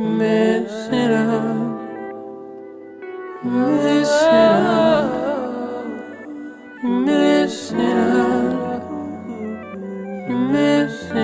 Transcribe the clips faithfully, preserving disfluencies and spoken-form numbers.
Missing out, missing out, missing out, missing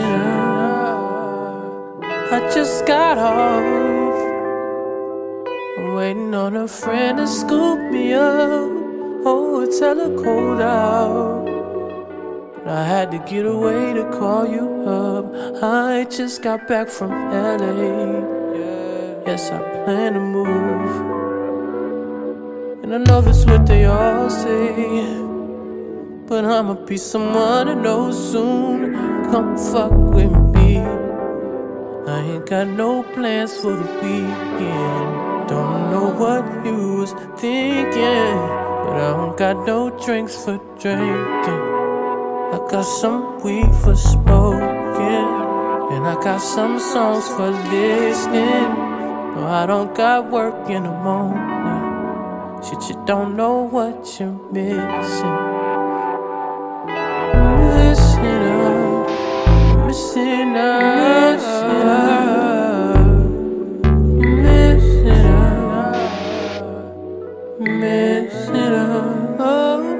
out. I just got off. I'm waiting on a friend to scoop me up. Oh, it's hella cold out. I had to get away to call you up. I just got back from L A. Yes, I plan to move. And I know that's what they all say, but I'ma be someone to know soon. Come fuck with me. I ain't got no plans for the weekend. Don't know what you was thinking, but I don't got no drinks for drinking. I got some weed for smoking, and I got some songs for listening. No, I don't got work in the morning. Shit, you don't know what you're missing. Missing out, missing out, missing out, missing out, oh.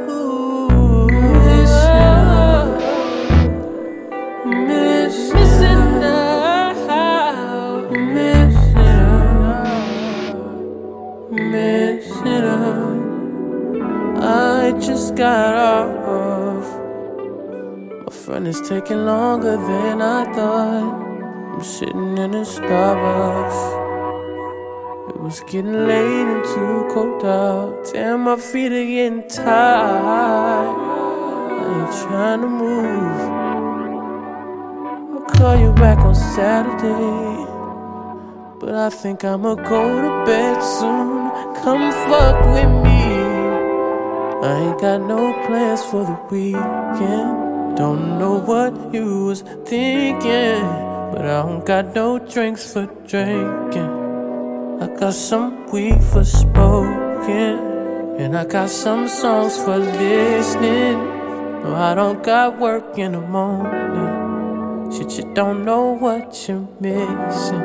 Missing out, I just got off. My friend is taking longer than I thought. I'm sitting in a Starbucks. It was getting late and too cold out. Damn, my feet are getting tired. I ain't trying to move. I'll call you back on Saturday, but I think I'ma go to bed soon. Come fuck with me. I ain't got no plans for the weekend. Don't know what you was thinking, but I don't got no drinks for drinking. I got some weed for smoking, and I got some songs for listening. No, I don't got work in the morning. Shit, you don't know what you're missing.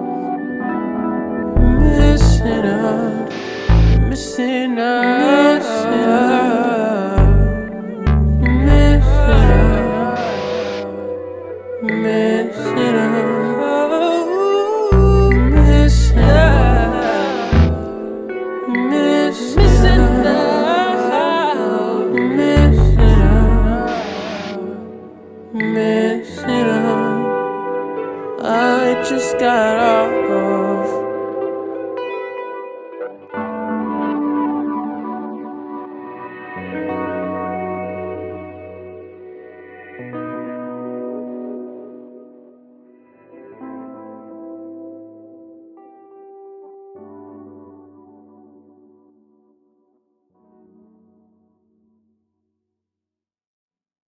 Missing out, missing out, missing out, missing out, missing out, missing out, missing out, missing out. I just got off.